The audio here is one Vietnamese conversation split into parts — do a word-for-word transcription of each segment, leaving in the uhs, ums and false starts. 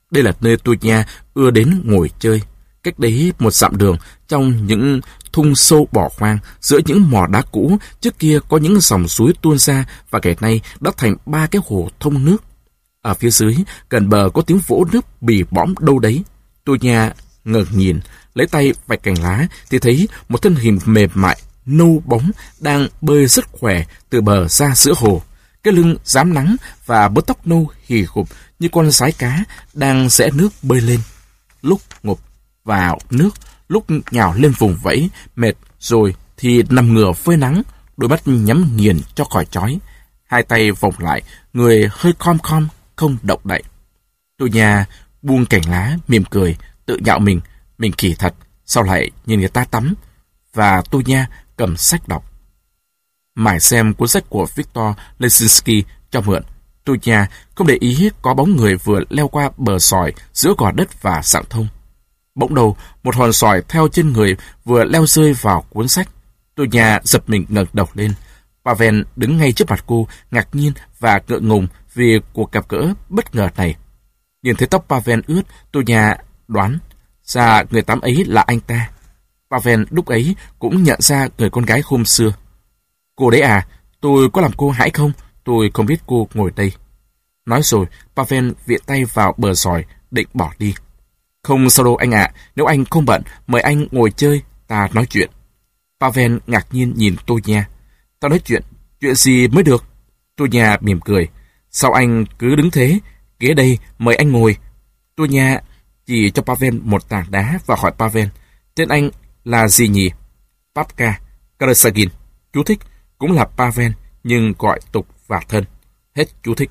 Đây là nơi tôi nha ưa đến ngồi chơi. Cách đấy một dặm đường, trong những thung sâu bỏ hoang, giữa những mỏ đá cũ, trước kia có những dòng suối tuôn ra và ngày nay đã thành ba cái hồ thông nước. Ở phía dưới, gần bờ có tiếng vỗ nước bì bõm đâu đấy. Tôi nha ngẩng nhìn, lấy tay vạch cành lá thì thấy một thân hình mềm mại, nâu bóng đang bơi rất khỏe từ bờ ra giữa hồ. Cái lưng rám nắng và bớt tóc nâu hì hụp như con sái cá đang rẽ nước bơi lên. Lúc ngụp vào nước, lúc nhào lên vùng vẫy, mệt rồi thì nằm ngửa phơi nắng, đôi mắt nhắm nghiền cho khỏi chói. Hai tay vòng lại, người hơi khom khom, không động đậy. Tôi nhà buông cành lá, mỉm cười, tự nhạo mình, mình kỳ thật, sau lại nhìn người ta tắm. Và tôi nha cầm sách đọc. Mải xem cuốn sách của Victor Lesinski cho mượn, tôi nhà không để ý có bóng người vừa leo qua bờ sỏi giữa gò đất và sạng thông. Bỗng đầu, một hòn sỏi theo chân người vừa leo rơi vào cuốn sách. Tôi nhà giật mình ngẩng đầu lên. Pavel đứng ngay trước mặt cô, ngạc nhiên và ngượng ngùng vì cuộc gặp gỡ bất ngờ này. Nhìn thấy tóc Pavel ướt, tôi nhà đoán ra người tắm ấy là anh ta. Pavel lúc ấy cũng nhận ra người con gái hôm xưa. Cô đấy à, tôi có làm cô hãi không? Tôi không biết cô ngồi đây. Nói rồi, Pavel viện tay vào bờ sỏi, định bỏ đi. Không sao đâu anh ạ, nếu anh không bận, mời anh ngồi chơi, ta nói chuyện. Pavel ngạc nhiên nhìn tôi nha. Ta nói chuyện, chuyện gì mới được? Tôi nhà mỉm cười. Sao anh cứ đứng thế? Ghế đây, mời anh ngồi. Tôi nhà chỉ cho Pavel một tảng đá và hỏi Pavel, tên anh là gì nhỉ? Papka Karasagin. Chú thích, cũng là Pavel, nhưng gọi tục và thân. Hết chú thích.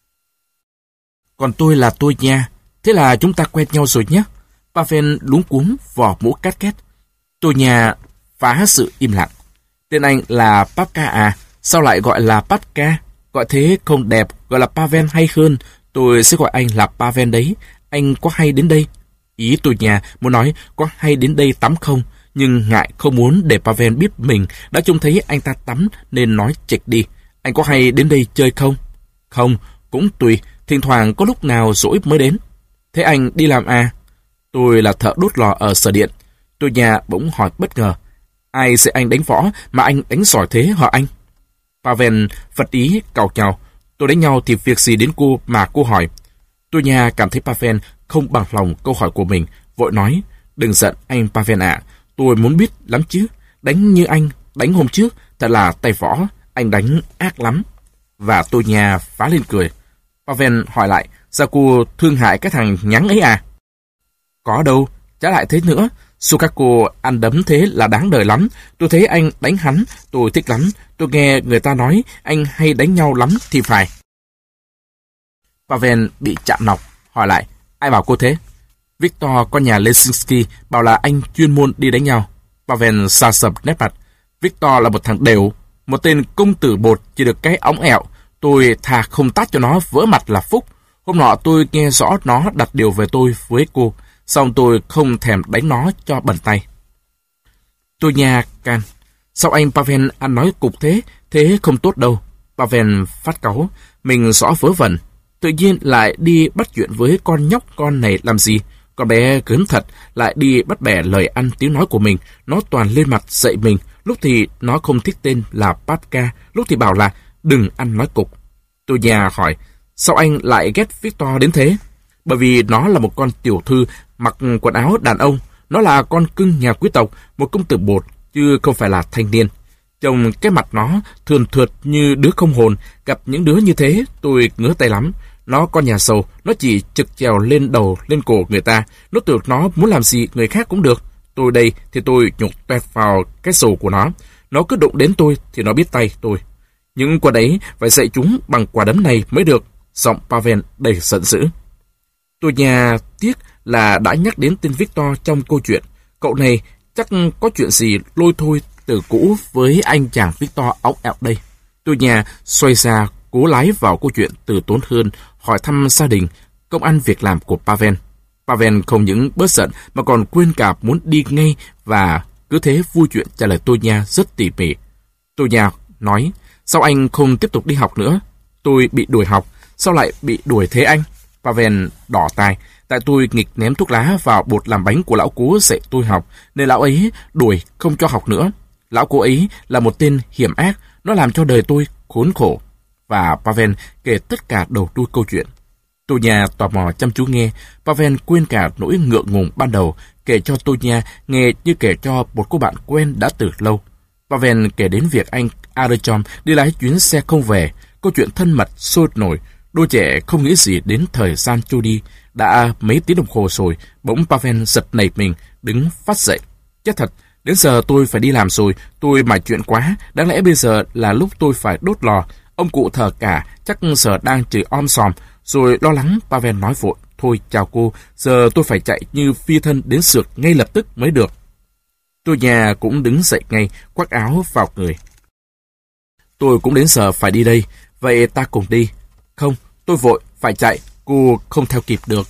Còn tôi là tôi nha. Thế là chúng ta quen nhau rồi nhé. Pavel luống cuống vò mũ cát két. Tôi nhà phá sự im lặng. Tên anh là Papka à? Sao lại gọi là Papka? Gọi thế không đẹp, gọi là Pavel hay hơn. Tôi sẽ gọi anh là Pavel đấy. Anh có hay đến đây? Ý tôi nhà muốn nói có hay đến đây tắm không? Nhưng ngại không muốn để Pavel biết mình đã trông thấy anh ta tắm nên nói chệch đi. Anh có hay đến đây chơi không? Không, cũng tùy. Thỉnh thoảng có lúc nào rỗi mới đến. Thế anh đi làm à? Tôi là thợ đốt lò ở sở điện. Tôi nhà bỗng hỏi bất ngờ. Ai sẽ anh đánh võ mà anh đánh giỏi thế hả anh? Pavel phật ý cào nhào. Tôi đánh nhau thì việc gì đến cô mà cô hỏi? Tôi nhà cảm thấy Pavel không bằng lòng câu hỏi của mình, vội nói, đừng giận anh Pavel ạ, tôi muốn biết lắm chứ. Đánh như anh, đánh hôm trước, thật là tay võ, anh đánh ác lắm. Và tôi nhà phá lên cười. Pavel hỏi lại, sao cô thương hại cái thằng nhắn ấy à? Có đâu, trái lại thế nữa. Sukako ăn đấm thế là đáng đời lắm. Tôi thấy anh đánh hắn, tôi thích lắm. Tôi nghe người ta nói anh hay đánh nhau lắm thì phải. Pavel bị chạm nọc, hỏi lại, ai bảo cô thế? Victor con nhà Lesinski bảo là anh chuyên môn đi đánh nhau. Pavel xa sầm nét mặt. Victor là một thằng đều, một tên công tử bột chỉ được cái óng ẹo. Tôi thà không tát cho nó vỡ mặt là phúc. Hôm nọ tôi nghe rõ nó đặt điều về tôi với cô, xong tôi không thèm đánh nó cho bẩn tay. Tôi nhà can. Sao anh Pavel ăn nói cục thế? Thế không tốt đâu. Pavel phát cáu. Mình rõ vớ vẩn. Tự nhiên lại đi bắt chuyện với con nhóc con này làm gì? Con bé cớn thật, lại đi bắt bẻ lời ăn tiếng nói của mình. Nó toàn lên mặt dạy mình. Lúc thì nó không thích tên là Papka, lúc thì bảo là đừng ăn nói cục. Tôi nhà hỏi, sao anh lại ghét Victor đến thế? Bởi vì nó là một con tiểu thư mặc quần áo đàn ông. Nó là con cưng nhà quý tộc, một công tử bột, chứ không phải là thanh niên. Trông cái mặt nó thườn thượt như đứa không hồn. Gặp những đứa như thế, tôi ngứa tay lắm. Nó con nhà giàu, nó chỉ trực trèo lên đầu, lên cổ người ta. Nó tưởng nó muốn làm gì người khác cũng được. Tôi đây thì tôi nhục toẹt vào cái sầu của nó. Nó cứ đụng đến tôi thì nó biết tay tôi. Những quả đấy phải dạy chúng bằng quả đấm này mới được. Giọng Pavel đầy giận dữ. Tôi nhà tiếc là đã nhắc đến tên Victor trong câu chuyện. Cậu này chắc có chuyện gì lôi thôi từ cũ với anh chàng Victor óng ẹo đây. Tôi nhà xoay ra cố lái vào câu chuyện từ tốn hơn, hỏi thăm gia đình, công ăn việc làm của Pavel. Pavel không những bớt giận mà còn quên cả muốn đi ngay và cứ thế vui chuyện trả lời tôi nha rất tỉ mỉ. Tôi nhà nói, sao anh không tiếp tục đi học nữa? Tôi bị đuổi học, sao lại bị đuổi thế anh? Pavel đỏ tai. Tại tôi nghịch ném thuốc lá vào bột làm bánh của lão cố dạy tôi học, nên lão ấy đuổi không cho học nữa. Lão cố ấy là một tên hiểm ác, nó làm cho đời tôi khốn khổ. Và Pavel kể tất cả đầu đuôi câu chuyện. Tôi nhà tò mò chăm chú nghe. Pavel quên cả nỗi ngượng ngùng ban đầu, kể cho tôi nhà nghe như kể cho một cô bạn quen đã từ lâu. Pavel kể đến việc anh Artyom đi lái chuyến xe không về, câu chuyện thân mật sôi nổi. Đôi trẻ không nghĩ gì đến thời gian trôi đi. Đã mấy tiếng đồng hồ rồi, bỗng Pavel giật nảy mình, đứng phát dậy. Chết thật, đến giờ tôi phải đi làm rồi, tôi mải chuyện quá, đáng lẽ bây giờ là lúc tôi phải đốt lò. Ông cụ thờ cả, chắc giờ đang chửi om sòm, rồi lo lắng. Pavel nói vội, thôi chào cô, giờ tôi phải chạy như phi thân đến xưởng ngay lập tức mới được. Tôi nhà cũng đứng dậy ngay, khoác áo vào người. Tôi cũng đến giờ phải đi đây, vậy ta cùng đi. Không, tôi vội, phải chạy, cô không theo kịp được.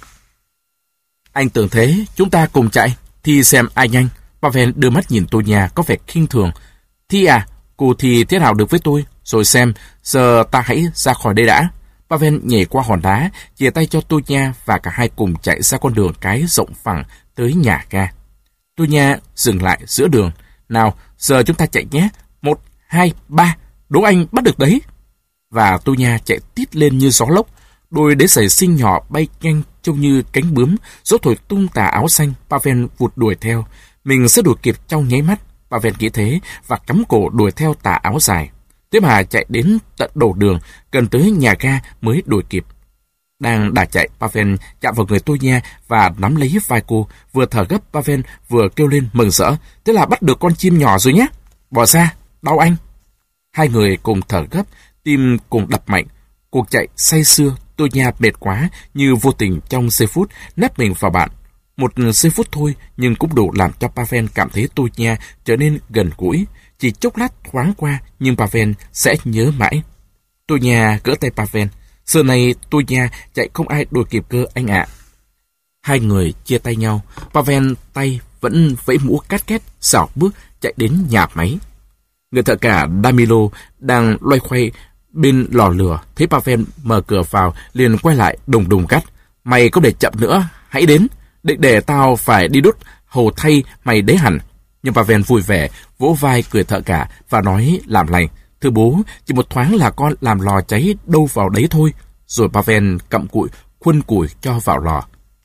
Anh tưởng thế, chúng ta cùng chạy, thì xem ai nhanh. Pavel đưa mắt nhìn tôi nhà có vẻ khinh thường. Thi à, cô thì thế nào được với tôi, rồi xem, giờ ta hãy ra khỏi đây đã. Pavel nhảy qua hòn đá, chìa tay cho tôi nha và cả hai cùng chạy ra con đường cái rộng phẳng tới nhà ga. Tôi nha dừng lại giữa đường. Nào, giờ chúng ta chạy nhé. Một, hai, ba, đố anh bắt được đấy. Và tôi nha chạy tít lên như gió lốc. Đôi đế giày xinh nhỏ bay nhanh trông như cánh bướm, gió thổi tung tà áo xanh. Pavel vụt đuổi theo. Mình sẽ đuổi kịp trong nháy mắt. Pavel nghĩ thế và cắm cổ đuổi theo tà áo dài. Thế mà chạy đến tận đầu đường, gần tới nhà ga mới đuổi kịp. Đang đà chạy, Pavel chạm vào người tôi nha và nắm lấy vai cô. Vừa thở gấp, Pavel vừa kêu lên mừng rỡ. Thế là bắt được con chim nhỏ rồi nhé. Bỏ ra, đau anh. Hai người cùng thở gấp, tim cùng đập mạnh. Cuộc chạy say sưa, tôi nha mệt quá, như vô tình trong giây phút nép mình vào bạn. Một giây phút thôi, nhưng cũng đủ làm cho Pavel cảm thấy tôi nha trở nên gần gũi. Chỉ chốc lát thoáng qua, nhưng Pavel sẽ nhớ mãi. Tôi nha gỡ tay Pavel. Giờ này tôi nha chạy không ai đuổi kịp cơ anh ạ. Hai người chia tay nhau. Pavel tay vẫn vẫy mũ cát két, xảo bước chạy đến nhà máy. Người thợ cả Danilo đang loay khoay bên lò lửa. Thấy Pavel mở cửa vào, liền quay lại đùng đùng gắt. Mày không để chậm nữa, hãy đến. Định để tao phải đi đốt hầu thay mày đấy hẳn. Nhưng Pavel vui vẻ, vỗ vai cười thợ cả và nói làm lành. Thưa bố, chỉ một thoáng là con làm lò cháy đâu vào đấy thôi. Rồi Pavel cặm cụi, khuân củi cho vào lò.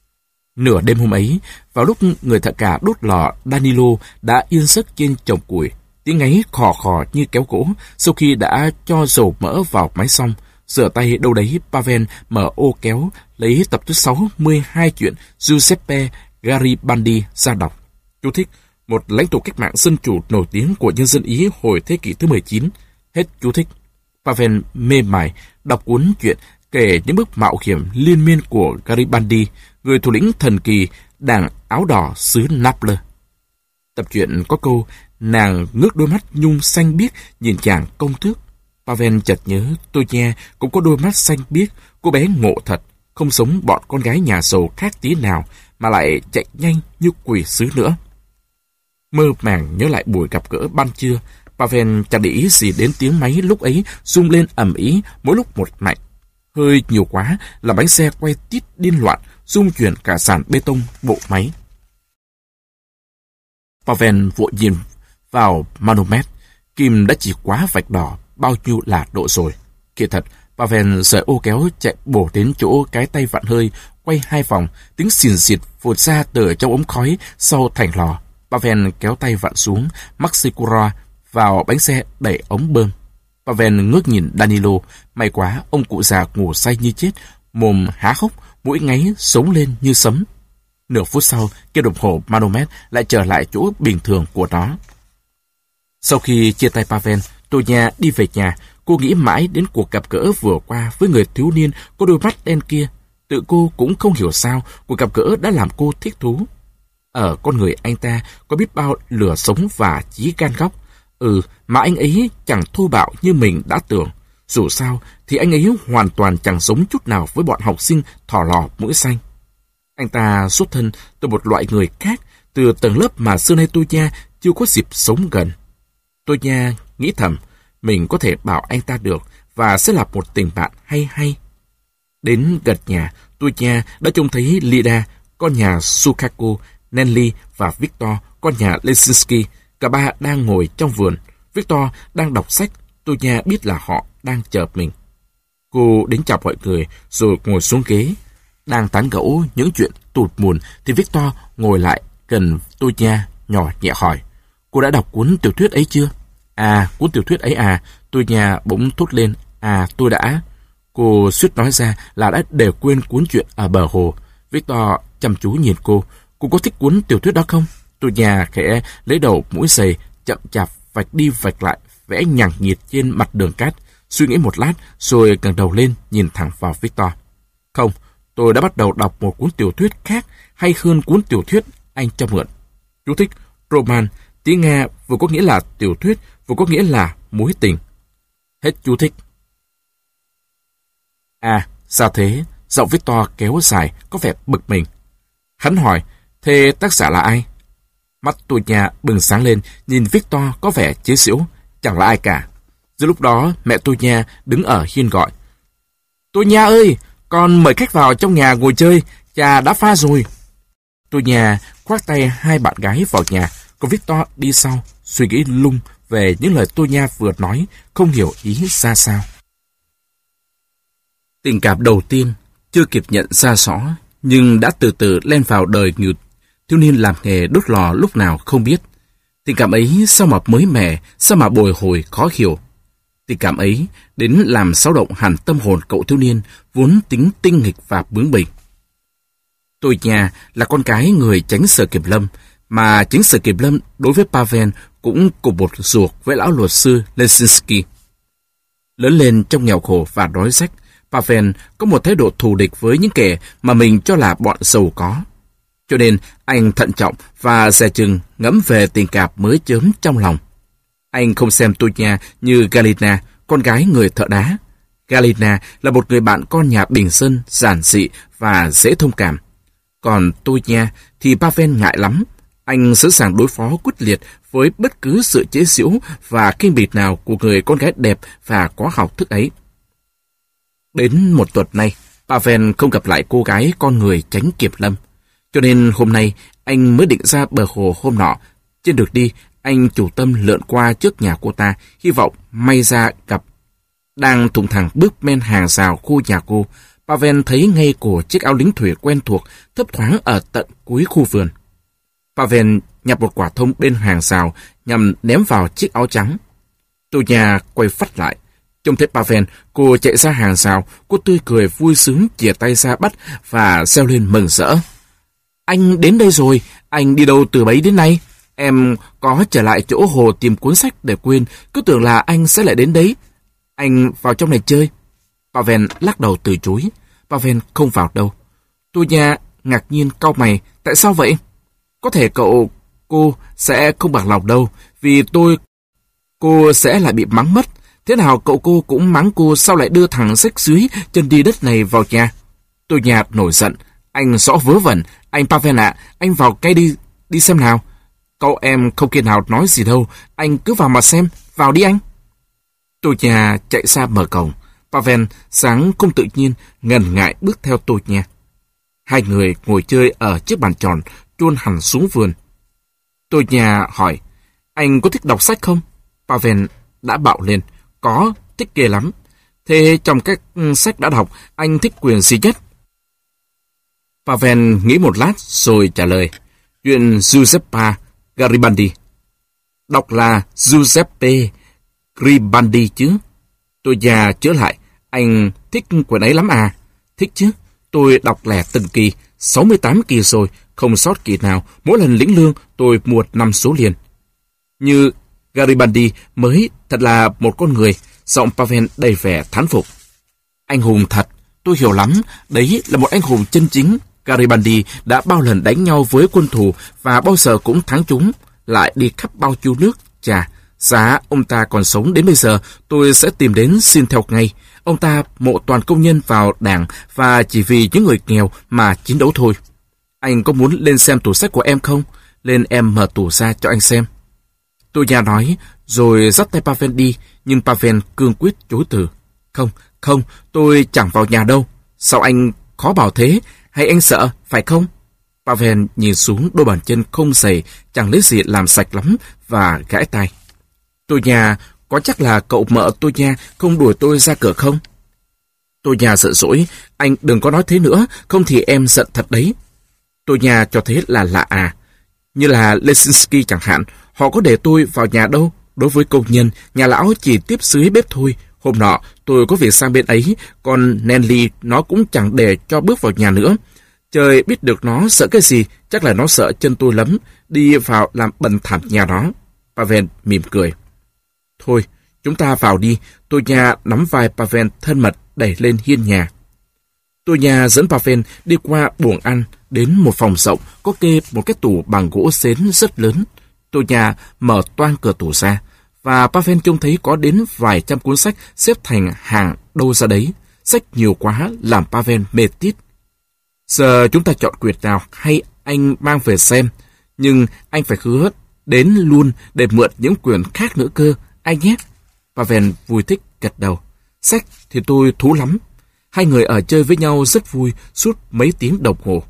Nửa đêm hôm ấy, vào lúc người thợ cả đốt lò, Danilo đã yên giấc trên chồng củi. Tiếng ngáy khò khò như kéo gỗ. Sau khi đã cho dầu mỡ vào máy xong, rửa tay đâu đấy, Pavel mở ô kéo, lấy tập thứ sáu mươi hai chuyện Giuseppe Garibaldi ra đọc. Chú thích: một lãnh tụ cách mạng dân chủ nổi tiếng của nhân dân Ý hồi thế kỷ thứ mười chín. Hết chú thích. Pavel mê mải đọc cuốn truyện kể những bước mạo hiểm liên miên của Garibaldi, người thủ lĩnh thần kỳ đảng áo đỏ xứ Naples. Tập truyện có câu nàng ngước đôi mắt nhung xanh biếc nhìn chàng công tước. Pavel chợt nhớ tôi nha cũng có đôi mắt xanh biếc. Cô bé ngộ thật, không giống bọn con gái nhà giàu khác tí nào, mà lại chạy nhanh như quỷ sứ nữa. Mơ màng nhớ lại buổi gặp gỡ ban trưa, Pavel chẳng để ý gì đến tiếng máy lúc ấy rung lên ầm ĩ mỗi lúc một mạnh. Hơi nhiều quá là bánh xe quay tít điên loạn, rung chuyển cả sàn bê tông bộ máy. Pavel vội nhìn vào manomet, kim đã chỉ quá vạch đỏ bao nhiêu là độ rồi. Kỳ thật, Pavel rời ô kéo chạy bổ đến chỗ cái tay vặn hơi, quay hai vòng, tiếng xìn xịt vụt ra từ trong ống khói sau thành lò. Pavel kéo tay vặn xuống, Maxicura vào bánh xe đẩy ống bơm. Pavel ngước nhìn Danilo, may quá ông cụ già ngủ say như chết, mồm há hốc, mũi ngáy sống lên như sấm. Nửa phút sau, cái đồng hồ manomet lại trở lại chỗ bình thường của nó. Sau khi chia tay Pavel, tôi nhà đi về nhà. Cô nghĩ mãi đến cuộc gặp gỡ vừa qua với người thiếu niên có đôi mắt đen kia. Tự cô cũng không hiểu sao cuộc gặp gỡ đã làm cô thích thú. Ở con người anh ta có biết bao lửa sống và chí gan góc. Ừ, mà anh ấy chẳng thô bạo như mình đã tưởng. Dù sao thì anh ấy hoàn toàn chẳng giống chút nào với bọn học sinh thỏ lò mũi xanh. Anh ta xuất thân từ một loại người khác, từ tầng lớp mà xưa nay tôi nha chưa có dịp sống gần. Tôi nha nghĩ thầm, mình có thể bảo anh ta được và sẽ là một tình bạn hay hay. Đến gần nhà, Tôi nhà đã trông thấy Lida, con nhà Sukaku, Nelly và Victor, con nhà Lesinski. Cả ba đang ngồi trong vườn. Victor đang đọc sách. Tôi nhà biết là họ đang chờ mình. Cô đến chào mọi người rồi ngồi xuống ghế. Đang tán gẫu những chuyện tụt mùn thì Victor ngồi lại gần tôi nha, nhỏ nhẹ hỏi: Cô đã đọc cuốn tiểu thuyết ấy chưa? À, cuốn tiểu thuyết ấy à? Tôi nhà bỗng thốt lên: À, tôi đã. Cô suýt nói ra là đã để quên cuốn chuyện ở bờ hồ. Victor chăm chú nhìn cô. Cô có thích cuốn tiểu thuyết đó không? Tôi nhà khẽ lấy đầu mũi giày, chậm chạp vạch đi vạch lại, vẽ nhằng nhịt trên mặt đường cát. Suy nghĩ một lát rồi ngẩng đầu lên nhìn thẳng vào Victor. Không, tôi đã bắt đầu đọc một cuốn tiểu thuyết khác hay hơn cuốn tiểu thuyết anh cho mượn. Chú thích roman, tiếng Nga vừa có nghĩa là tiểu thuyết, vừa có nghĩa là mối tình. Hết chú thích. À, sao thế? Giọng Victor kéo dài, có vẻ bực mình. Hắn hỏi: Thế tác giả là ai? Mắt tôi nhà bừng sáng lên, nhìn Victor có vẻ chế giễu. Chẳng là ai cả. Giữa lúc đó, mẹ tôi nha đứng ở hiên gọi: Tôi nha ơi, con mời khách vào trong nhà ngồi chơi, trà đã pha rồi. Tôi nhà khoác tay hai bạn gái vào nhà, còn Victor đi sau, suy nghĩ lung về những lời tôi nha vừa nói, không hiểu ý ra sao. Tình cảm đầu tiên chưa kịp nhận ra rõ, nhưng đã từ từ len vào đời người thiếu niên làm nghề đốt lò lúc nào không biết. Tình cảm ấy sao mà mới mẻ, sao mà bồi hồi khó hiểu. Tình cảm ấy đến làm xáo động hẳn tâm hồn cậu thiếu niên vốn tính tinh nghịch và bướng bỉnh. Tôi nhà là con cái người chánh Sở Kiểm Lâm, mà chính Sở Kiểm Lâm đối với Pavel cũng cùng một ruột với lão luật sư Lesinski. Lớn lên trong nghèo khổ và đói rách, Pavel có một thái độ thù địch với những kẻ mà mình cho là bọn giàu có. Cho nên anh thận trọng và dè chừng ngẫm về tình cảm mới chớm trong lòng. Anh không xem tôi nhà như Galina, con gái người thợ đá. Galina là một người bạn con nhà bình dân, giản dị và dễ thông cảm. Còn tôi nha thì Pavel ngại lắm. Anh sẵn sàng đối phó quyết liệt với bất cứ sự chế giễu và khinh bỉ nào của người con gái đẹp và có học thức ấy. Đến một tuần nay, Pavel không gặp lại cô gái con người chánh Kiểm Lâm. Cho nên hôm nay anh mới định ra bờ hồ hôm nọ. Trên đường đi, anh chủ tâm lượn qua trước nhà cô ta, hy vọng may ra gặp. Đang thùng thẳng bước men hàng rào khu nhà cô, Pavel thấy ngay cổ chiếc áo lính thủy quen thuộc thấp thoáng ở tận cuối khu vườn. Pavel nhặt một quả thông bên hàng rào nhằm ném vào chiếc áo trắng. Tôi nhà quay phắt lại. Trông thấy Pavel, cô chạy ra hàng rào, cô tươi cười vui sướng chìa tay ra bắt và reo lên mừng rỡ. Anh đến đây rồi, anh đi đâu từ bấy đến nay? Em có trở lại chỗ hồ tìm cuốn sách để quên, cứ tưởng là anh sẽ lại đến đấy. Anh vào trong này chơi. Pavel lắc đầu từ chối. Pavel không vào đâu. Tôi nhà ngạc nhiên cau mày. Tại sao vậy? Có thể cậu, cô sẽ không bằng lòng đâu, vì tôi, cô sẽ lại bị mắng mất. Thế nào cậu cô cũng mắng cô sao lại đưa thằng rách dưới chân đi đất này vào nhà. Tôi nhà nổi giận. Anh rõ vớ vẩn. Anh Pavel ạ, anh vào cây đi, đi xem nào. Cậu em không kia nào nói gì đâu, anh cứ vào mà xem, vào đi anh. Tôi nhà chạy ra mở cổng. Pavel sáng không tự nhiên, ngần ngại bước theo tôi nhà. Hai người ngồi chơi ở chiếc bàn tròn, chuôn hẳn xuống vườn. Tôi nhà hỏi, anh có thích đọc sách không? Pavel đã bạo lên, có, thích ghê lắm. Thế trong các sách đã đọc, anh thích quyển gì nhất? Pavel nghĩ một lát rồi trả lời, chuyện Giuseppe Garibaldi. Đọc là Giuseppe Garibaldi chứ? Tôi già chữa lại, anh thích quyển ấy lắm à? Thích chứ, tôi đọc lẻ từng kỳ, sáu mươi tám kỳ rồi, không sót kỳ nào, mỗi lần lĩnh lương tôi mua năm số liền. Như Garibaldi mới thật là một con người, giọng Pavel đầy vẻ thán phục. Anh hùng thật, tôi hiểu lắm, đấy là một anh hùng chân chính. Garibaldi đã bao lần đánh nhau với quân thù và bao giờ cũng thắng chúng, lại đi khắp bao nhiêu nước. Chà, giá ông ta còn sống đến bây giờ, tôi sẽ tìm đến xin theo ngay. Ông ta mộ toàn công nhân vào đảng và chỉ vì những người nghèo mà chiến đấu thôi. Anh có muốn lên xem tủ sách của em không? Lên em mở tủ ra cho anh xem. Tôi nhà nói, rồi dắt tay Pavel đi, nhưng Pavel cương quyết chối từ. Không, không, tôi chẳng vào nhà đâu. Sao anh khó bảo thế, hay anh sợ, phải không? Pavel nhìn xuống đôi bàn chân không giày, chẳng lấy gì làm sạch lắm, và gãi tai. Tôi nhà, có chắc là cậu mợ tôi nhà không đuổi tôi ra cửa không? Tôi nhà giận dỗi, anh đừng có nói thế nữa, không thì em giận thật đấy. Tôi nhà cho thế là lạ à. Như là Lesinski chẳng hạn, họ có để tôi vào nhà đâu. Đối với công nhân, nhà lão chỉ tiếp dưới bếp thôi. Hôm nọ, tôi có việc sang bên ấy, còn Nelly nó cũng chẳng để cho bước vào nhà nữa. Trời biết được nó sợ cái gì, chắc là nó sợ chân tôi lắm, đi vào làm bẩn thỉu nhà nó. Pavel mỉm cười. Thôi, chúng ta vào đi. Tôi nhà nắm vai Pavel thân mật đẩy lên hiên nhà. Tôi nhà dẫn Pavel đi qua buồng ăn, đến một phòng rộng, có kê một cái tủ bằng gỗ sến rất lớn. Tôi nhà mở toang cửa tủ ra, và Pavel trông thấy có đến vài trăm cuốn sách xếp thành hàng đâu ra đấy. Sách nhiều quá làm Pavel mệt tít. Giờ chúng ta chọn quyển nào hay anh mang về xem, nhưng anh phải hứa đến luôn để mượn những quyển khác nữa cơ, anh nhé. Pavel vui thích gật đầu. Sách thì tôi thú lắm. Hai người ở chơi với nhau rất vui suốt mấy tiếng đồng hồ.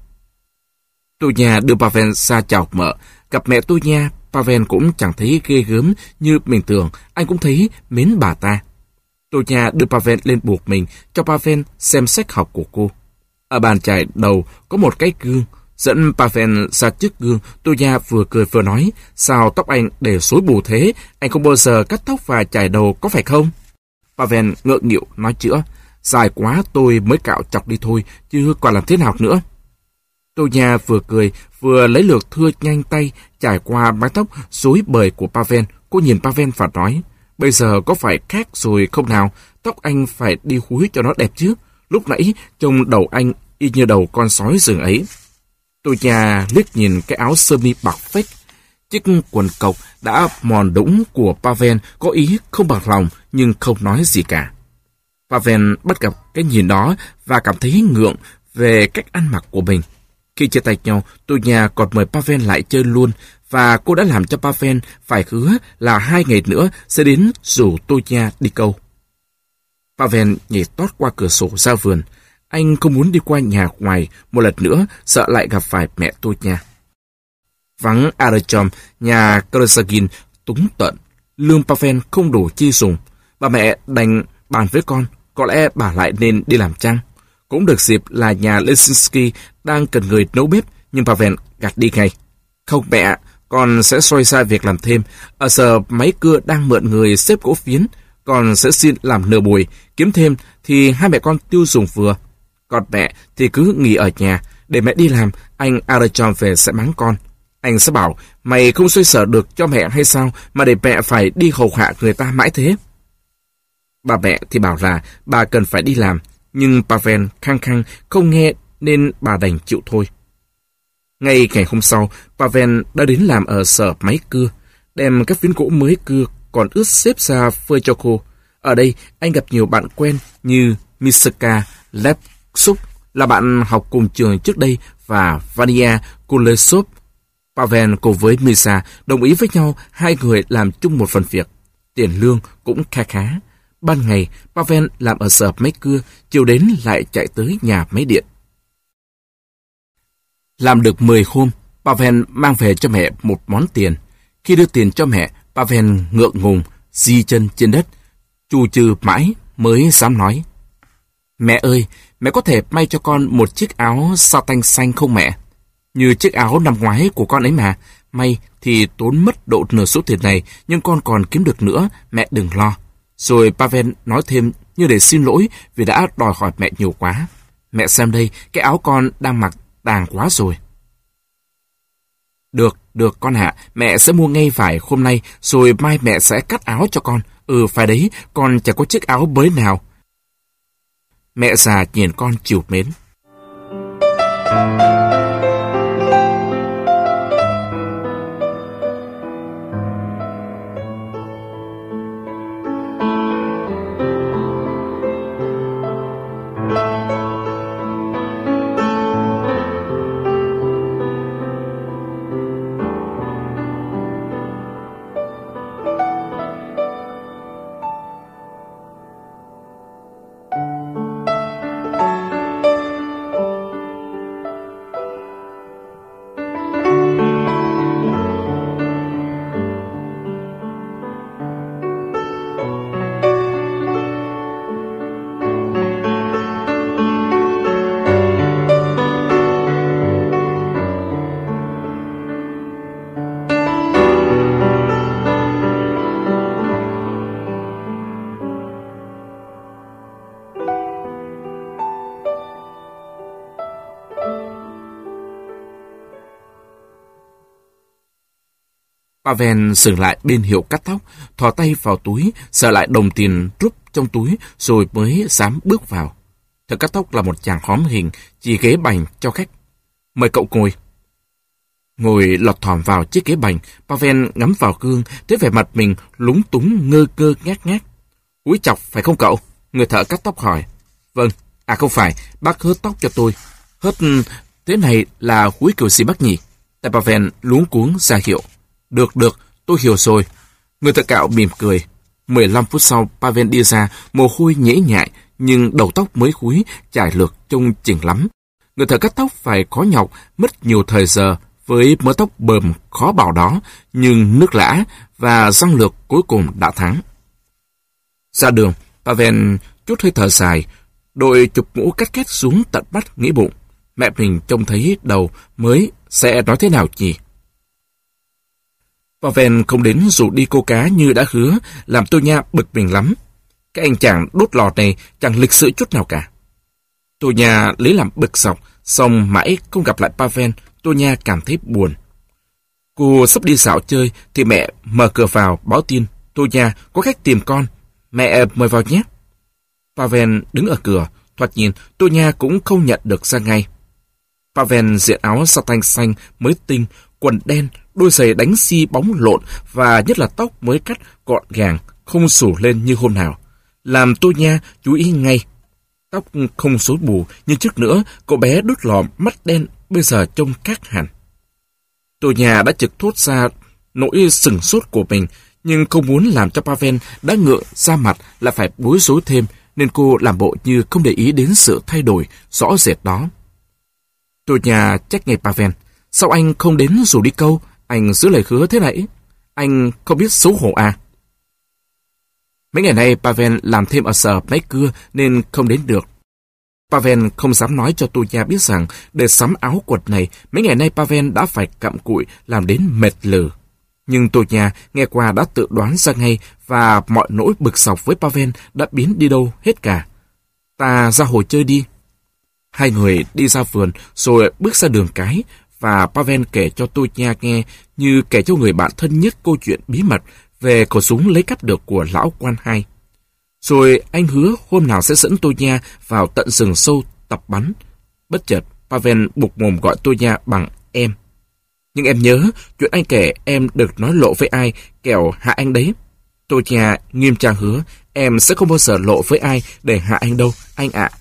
Tôi nhà đưa Pavel ra chào mợ. Gặp mẹ tôi nha, Pavel cũng chẳng thấy ghê gớm như mình tưởng, anh cũng thấy mến bà ta. Tôi nhà đưa Pavel lên buộc mình, cho Pavel xem sách học của cô. Ở bàn chải đầu có một cái gương, dẫn Pavel ra trước gương. Tôi nhà vừa cười vừa nói, sao tóc anh để rối bù thế, anh không bao giờ cắt tóc và chải đầu có phải không? Pavel ngượng nghịu nói chữa, dài quá tôi mới cạo chọc đi thôi, chứ còn làm thế nào nữa. Tôi nhà vừa cười, vừa lấy lược thưa nhanh tay, trải qua mái tóc rối bời của Pavel. Cô nhìn Pavel và nói, bây giờ có phải khác rồi không nào, tóc anh phải đi húi cho nó đẹp chứ. Lúc nãy trông đầu anh y như đầu con sói rừng ấy. Tôi nhà liếc nhìn cái áo sơ mi bạc phết, chiếc quần cộc đã mòn đũng của Pavel, có ý không bằng lòng nhưng không nói gì cả. Pavel bắt gặp cái nhìn đó và cảm thấy ngượng về cách ăn mặc của mình. Khi chia tay nhau, tôi nhà còn mời Pavel lại chơi luôn, và cô đã làm cho Pavel phải hứa là hai ngày nữa sẽ đến rủ tôi nhà đi câu. Pavel nhảy tót qua cửa sổ ra vườn. Anh không muốn đi qua nhà ngoài một lần nữa, sợ lại gặp phải mẹ tôi nhà. Vắng Artyom, nhà Krasagin túng tận, lương Pavel không đủ chi dùng. Bà mẹ đành bàn với con, có lẽ bà lại nên đi làm chăng. Cũng được dịp là nhà Lesinski đang cần người nấu bếp, nhưng Pavel gạt đi ngay. Không mẹ, con sẽ xoay xa việc làm thêm. Ở giờ máy cưa đang mượn người xếp gỗ phiến, con sẽ xin làm nửa buổi, kiếm thêm thì hai mẹ con tiêu dùng vừa. Còn mẹ thì cứ nghỉ ở nhà, để mẹ đi làm, anh Artyom về sẽ mắng con. Anh sẽ bảo, mày không xoay sở được cho mẹ hay sao, mà để mẹ phải đi hầu hạ người ta mãi thế. Bà mẹ thì bảo là bà cần phải đi làm, nhưng Pavel khăng khăng không nghe nên bà đành chịu thôi. Ngay ngày hôm sau, Pavel đã đến làm ở sở máy cưa, đem các phiến gỗ mới cưa còn ướt xếp ra phơi cho khô. Ở đây, anh gặp nhiều bạn quen như Misaka Lepsuk, là bạn học cùng trường trước đây, và Vania Kulesov. Pavel cùng với Misa đồng ý với nhau, hai người làm chung một phần việc. Tiền lương cũng kha khá. Ban ngày, Pavel làm ở sở máy cưa, chiều đến lại chạy tới nhà máy điện. Làm được mười hôm, Pavel mang về cho mẹ một món tiền. Khi đưa tiền cho mẹ, Pavel ngượng ngùng, di chân trên đất, chù chừ mãi mới dám nói. Mẹ ơi, mẹ có thể may cho con một chiếc áo sa tanh xanh không mẹ? Như chiếc áo năm ngoái của con ấy mà. May thì tốn mất độ nửa số tiền này, nhưng con còn kiếm được nữa, mẹ đừng lo. Rồi Pavel nói thêm như để xin lỗi vì đã đòi hỏi mẹ nhiều quá. Mẹ xem đây, cái áo con đang mặc tàng quá rồi. Được, được con ạ, mẹ sẽ mua ngay vải hôm nay, rồi mai mẹ sẽ cắt áo cho con. Ừ, phải đấy, con chẳng có chiếc áo mới nào. Mẹ già nhìn con chiều mến. Pavel dừng lại bên hiệu cắt tóc, thò tay vào túi, sờ lại đồng tiền rúp trong túi, rồi mới dám bước vào. Thợ cắt tóc là một chàng hóm hình, chỉ ghế bành cho khách. Mời cậu ngồi. Ngồi lọt thỏm vào chiếc ghế bành, Pavel ngắm vào gương, thấy vẻ mặt mình lúng túng ngơ ngơ ngác ngác. Úi chọc phải không cậu? Người thợ cắt tóc hỏi. Vâng, à không phải, bác hớt tóc cho tôi. Hớt thế này là húi kiểu gì bác nhỉ? Tại Pavel luống cuống ra hiệu. Được, được, tôi hiểu rồi. Người thợ cạo mỉm cười. mười lăm phút sau, Pavel đi ra, mồ hôi nhễ nhại, nhưng đầu tóc mới húi, chải lược trông chỉnh lắm. Người thợ cắt tóc phải khó nhọc, mất nhiều thời giờ với mớ tóc bờm khó bảo đó, nhưng nước lã và răng lược cuối cùng đã thắng. Ra đường, Pavel chút hơi thở dài, đội chụp mũ cắt két xuống tận mắt nghĩ bụng. Mẹ mình trông thấy đầu mới sẽ nói thế nào nhỉ? Pavel không đến rủ đi câu cá như đã hứa, làm Tô Nha bực mình lắm. Cái anh chàng đốt lò này chẳng lịch sự chút nào cả. Tô Nha lấy làm bực dọc, xong mãi không gặp lại Pavel, Tô Nha cảm thấy buồn. Cô sắp đi dạo chơi thì mẹ mở cửa vào báo tin. Tô Nha, có khách tìm con, mẹ mời vào nhé. Pavel đứng ở cửa, thoạt nhìn Tô Nha cũng không nhận được ra ngay. Pavel diện áo satin xanh mới tinh, quần đen, đôi giày đánh xi bóng lộn và nhất là tóc mới cắt gọn gàng, không xù lên như hôm nào, làm Tô Nha chú ý ngay. Tóc không rối bù như trước nữa, cậu bé đút lò mắt đen bây giờ trông khác hẳn. Tô Nha đã trực thốt ra nỗi sừng sốt của mình, nhưng không muốn làm cho Pavel đã ngượng ra mặt là phải bối rối thêm, nên cô làm bộ như không để ý đến sự thay đổi rõ rệt đó. Tô Nha trách ngay Pavel. Sao anh không đến rủ đi câu? Anh giữ lời hứa thế nãy. Anh không biết xấu hổ à? Mấy ngày nay Pavel làm thêm ở sở máy cưa nên không đến được. Pavel không dám nói cho Tô Nha biết rằng để sắm áo quần này, mấy ngày nay Pavel đã phải cặm cụi làm đến mệt lử. Nhưng Tô Nha nghe qua đã tự đoán ra ngay và mọi nỗi bực dọc với Pavel đã biến đi đâu hết cả. Ta ra hồ chơi đi. Hai người đi ra vườn rồi bước ra đường cái và Pavel kể cho Tô Nha nghe như kể cho người bạn thân nhất câu chuyện bí mật về khẩu súng lấy cắp được của lão quan hai. Rồi anh hứa hôm nào sẽ dẫn Tô Nha vào tận rừng sâu tập bắn. Bất chợt, Pavel buộc mồm gọi Tô Nha bằng em. Nhưng em nhớ, chuyện anh kể em được nói lộ với ai, kẻo hạ anh đấy. Tô Nha nghiêm trang hứa, em sẽ không bao giờ lộ với ai để hạ anh đâu, anh ạ.